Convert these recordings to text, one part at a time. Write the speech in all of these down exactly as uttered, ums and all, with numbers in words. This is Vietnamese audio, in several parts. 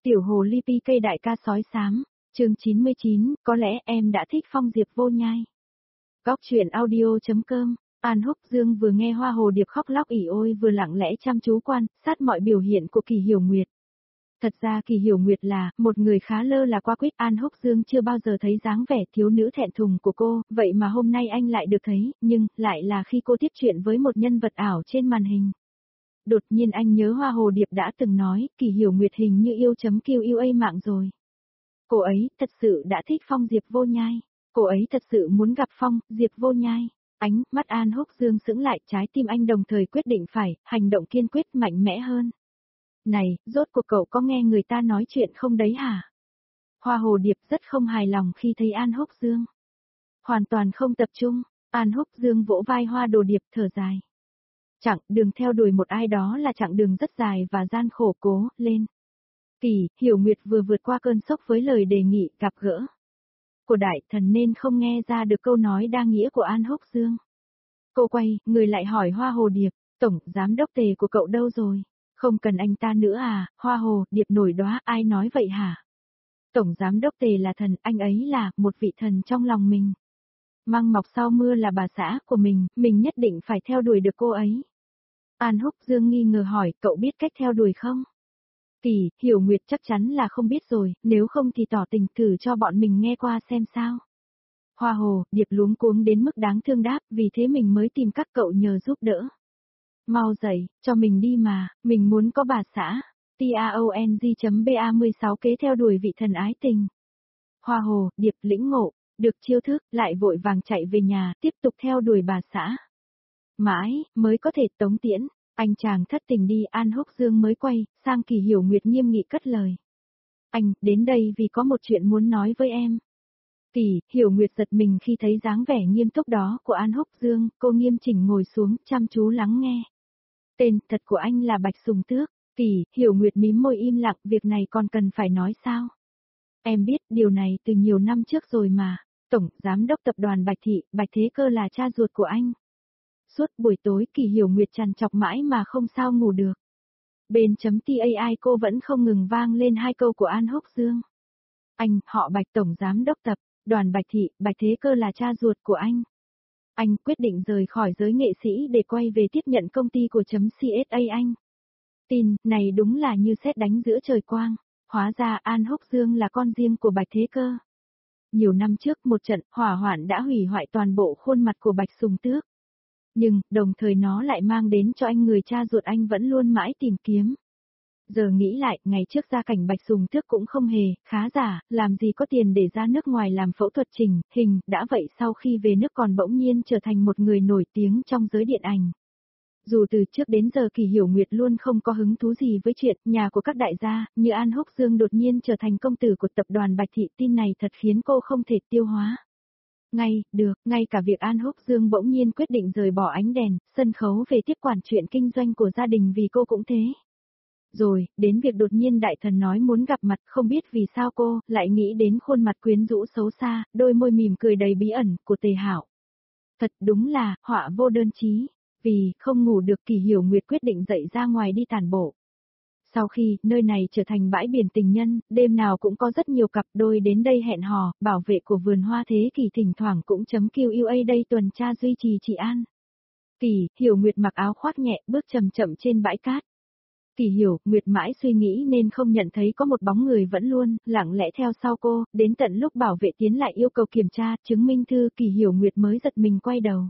Tiểu hồ ly pi cây đại ca sói xám, chương chín mươi chín, có lẽ em đã thích Phong Diệp vô nhai. Góc truyện audio.com, An Húc Dương vừa nghe Hoa Hồ Điệp khóc lóc ỉ ôi vừa lặng lẽ chăm chú quan sát mọi biểu hiện của Kỳ Hiểu Nguyệt. Thật ra Kỳ Hiểu Nguyệt là một người khá lơ là qua quýt, An Húc Dương chưa bao giờ thấy dáng vẻ thiếu nữ thẹn thùng của cô, vậy mà hôm nay anh lại được thấy, nhưng lại là khi cô tiếp chuyện với một nhân vật ảo trên màn hình. Đột nhiên anh nhớ Hoa Hồ Điệp đã từng nói, Kỳ Hiểu Nguyệt hình như yêu chấm kiu yêu a mạng rồi. Cô ấy thật sự đã thích Phong Diệp vô nhai. Cô ấy thật sự muốn gặp Phong, Diệp vô nhai. Ánh mắt An Húc Dương sững lại, trái tim anh đồng thời quyết định phải, hành động kiên quyết mạnh mẽ hơn. Này, rốt cuộc cậu có nghe người ta nói chuyện không đấy hả? Hoa Hồ Điệp rất không hài lòng khi thấy An Húc Dương. Hoàn toàn không tập trung, An Húc Dương vỗ vai Hoa Đồ Điệp thở dài. Chặng đường theo đuổi một ai đó là chặng đường rất dài và gian khổ, cố lên. Kỳ Hiểu Nguyệt vừa vượt qua cơn sốc với lời đề nghị gặp gỡ của đại thần nên không nghe ra được câu nói đa nghĩa của An Húc Dương. Cô quay, người lại hỏi Hoa Hồ Điệp, tổng giám đốc Tề của cậu đâu rồi? Không cần anh ta nữa à? Hoa Hồ Điệp nổi đoá, ai nói vậy hả? Tổng giám đốc Tề là thần, anh ấy là một vị thần trong lòng mình. Măng mọc sau mưa là bà xã của mình, mình nhất định phải theo đuổi được cô ấy. An Húc Dương nghi ngờ hỏi, cậu biết cách theo đuổi không? Kỳ Hiểu Nguyệt chắc chắn là không biết rồi, nếu không thì tỏ tình thử cho bọn mình nghe qua xem sao. Hoa Hồ Điệp luống cuống đến mức đáng thương đáp, vì thế mình mới tìm các cậu nhờ giúp đỡ. Mau dậy, cho mình đi mà, mình muốn có bà xã. Tong.ba mười sáu kế theo đuổi vị thần ái tình. Hoa Hồ Điệp lĩnh ngộ, được chiêu thức, lại vội vàng chạy về nhà, tiếp tục theo đuổi bà xã. Mãi, mới có thể tống tiễn. Anh chàng thất tình đi, An Húc Dương mới quay, sang Kỳ Hiểu Nguyệt nghiêm nghị cất lời. Anh, đến đây vì có một chuyện muốn nói với em. Kỳ Hiểu Nguyệt giật mình khi thấy dáng vẻ nghiêm túc đó của An Húc Dương, cô nghiêm chỉnh ngồi xuống, chăm chú lắng nghe. Tên thật của anh là Bạch Sùng Tước. Kỳ Hiểu Nguyệt mím môi im lặng, việc này còn cần phải nói sao? Em biết điều này từ nhiều năm trước rồi mà. Tổng giám đốc tập đoàn Bạch Thị, Bạch Thế Cơ là cha ruột của anh. Suốt buổi tối Kỳ Hiểu Nguyệt trằn trọc mãi mà không sao ngủ được. Bên chấm tai cô vẫn không ngừng vang lên hai câu của An Húc Dương. Anh, họ Bạch tổng giám đốc tập, đoàn Bạch Thị, Bạch Thế Cơ là cha ruột của anh. Anh quyết định rời khỏi giới nghệ sĩ để quay về tiếp nhận công ty của chấm ca anh. Tin này đúng là như sét đánh giữa trời quang, hóa ra An Húc Dương là con riêng của Bạch Thế Cơ. Nhiều năm trước một trận hỏa hoạn đã hủy hoại toàn bộ khuôn mặt của Bạch Sùng Tước. Nhưng, đồng thời nó lại mang đến cho anh người cha ruột anh vẫn luôn mãi tìm kiếm. Giờ nghĩ lại, ngày trước gia cảnh Bạch Sùng Tước cũng không hề, khá giả, làm gì có tiền để ra nước ngoài làm phẫu thuật chỉnh, hình, đã vậy sau khi về nước còn bỗng nhiên trở thành một người nổi tiếng trong giới điện ảnh. Dù từ trước đến giờ Kỳ Hiểu Nguyệt luôn không có hứng thú gì với chuyện nhà của các đại gia, như An Húc Dương đột nhiên trở thành công tử của tập đoàn Bạch Thị, tin này thật khiến cô không thể tiêu hóa. Ngay, được, ngay cả việc An Húc Dương bỗng nhiên quyết định rời bỏ ánh đèn, sân khấu về tiếp quản chuyện kinh doanh của gia đình vì cô cũng thế. Rồi, đến việc đột nhiên đại thần nói muốn gặp mặt, không biết vì sao cô lại nghĩ đến khuôn mặt quyến rũ xấu xa, đôi môi mỉm cười đầy bí ẩn của Tề Hạo. Thật đúng là, họa vô đơn chí. Vì không ngủ được Kỳ Hiểu Nguyệt quyết định dậy ra ngoài đi tản bộ. Sau khi nơi này trở thành bãi biển tình nhân, đêm nào cũng có rất nhiều cặp đôi đến đây hẹn hò, bảo vệ của vườn hoa thế Kỳ thỉnh thoảng cũng chấm kiu a đây tuần tra duy trì trị an. Kỳ Hiểu Nguyệt mặc áo khoác nhẹ, bước chậm chậm trên bãi cát. Kỳ Hiểu Nguyệt mãi suy nghĩ nên không nhận thấy có một bóng người vẫn luôn lặng lẽ theo sau cô, đến tận lúc bảo vệ tiến lại yêu cầu kiểm tra chứng minh thư, Kỳ Hiểu Nguyệt mới giật mình quay đầu.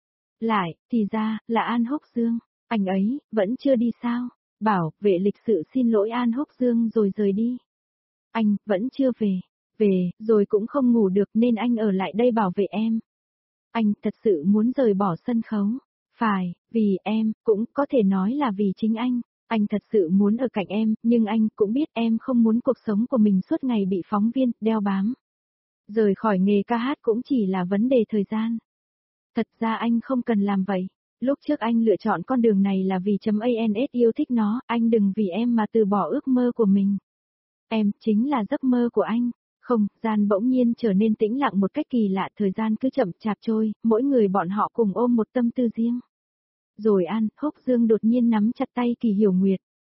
Lại, thì ra, là An Húc Dương, anh ấy, vẫn chưa đi sao? Bảo vệ lịch sự xin lỗi An Húc Dương rồi rời đi. Anh, vẫn chưa về, về, rồi cũng không ngủ được nên anh ở lại đây bảo vệ em. Anh thật sự muốn rời bỏ sân khấu. Phải, vì em, cũng có thể nói là vì chính anh. Anh thật sự muốn ở cạnh em, nhưng anh cũng biết em không muốn cuộc sống của mình suốt ngày bị phóng viên, đeo bám. Rời khỏi nghề ca hát cũng chỉ là vấn đề thời gian. Thật ra anh không cần làm vậy. Lúc trước anh lựa chọn con đường này là vì chấm ans yêu thích nó, anh đừng vì em mà từ bỏ ước mơ của mình. Em, chính là giấc mơ của anh. Không, gian bỗng nhiên trở nên tĩnh lặng một cách kỳ lạ, thời gian cứ chậm chạp trôi, mỗi người bọn họ cùng ôm một tâm tư riêng. Rồi An Húc Dương đột nhiên nắm chặt tay Kỳ Hiểu Nguyệt.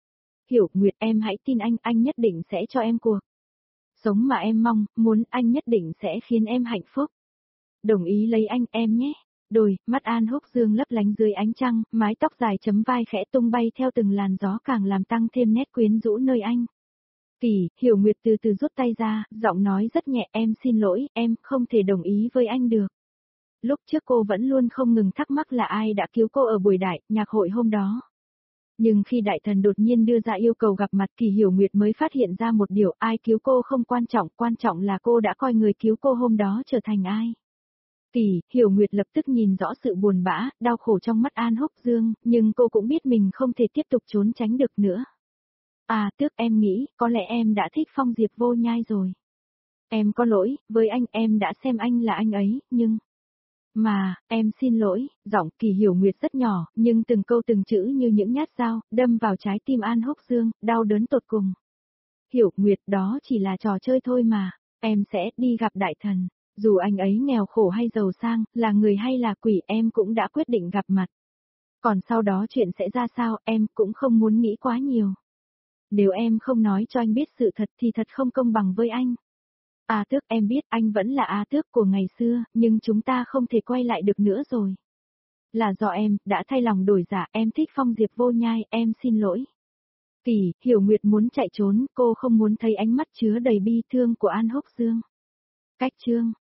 Hiểu Nguyệt em hãy tin anh, anh nhất định sẽ cho em cuộc sống mà em mong, muốn anh nhất định sẽ khiến em hạnh phúc. Đồng ý lấy anh em nhé. Đôi, mắt An Húc Dương lấp lánh dưới ánh trăng, mái tóc dài chấm vai khẽ tung bay theo từng làn gió càng làm tăng thêm nét quyến rũ nơi anh. Kỳ, Hiểu Nguyệt từ từ rút tay ra, giọng nói rất nhẹ, em xin lỗi, em không thể đồng ý với anh được. Lúc trước cô vẫn luôn không ngừng thắc mắc là ai đã cứu cô ở buổi đại nhạc hội hôm đó. Nhưng khi đại thần đột nhiên đưa ra yêu cầu gặp mặt Kỳ Hiểu Nguyệt mới phát hiện ra một điều, ai cứu cô không quan trọng, quan trọng là cô đã coi người cứu cô hôm đó trở thành ai. Kỳ, Hiểu Nguyệt lập tức nhìn rõ sự buồn bã, đau khổ trong mắt An Húc Dương, nhưng cô cũng biết mình không thể tiếp tục trốn tránh được nữa. À Tước, em nghĩ, có lẽ em đã thích Phong Diệp Vô Nhai rồi. Em có lỗi, với anh em đã xem anh là anh ấy, nhưng... Mà, em xin lỗi, giọng Kỳ Hiểu Nguyệt rất nhỏ, nhưng từng câu từng chữ như những nhát dao, đâm vào trái tim An Húc Dương, đau đớn tột cùng. Hiểu Nguyệt, đó chỉ là trò chơi thôi mà, em sẽ đi gặp đại thần. Dù anh ấy nghèo khổ hay giàu sang, là người hay là quỷ em cũng đã quyết định gặp mặt. Còn sau đó chuyện sẽ ra sao em cũng không muốn nghĩ quá nhiều. Nếu em không nói cho anh biết sự thật thì thật không công bằng với anh. A Tước, em biết anh vẫn là A Tước của ngày xưa, nhưng chúng ta không thể quay lại được nữa rồi. Là do em, đã thay lòng đổi dạ, em thích Phong Diệp Vô Nhai, em xin lỗi. Kỳ, Hiểu Nguyệt muốn chạy trốn, cô không muốn thấy ánh mắt chứa đầy bi thương của An Húc Dương. Cách chương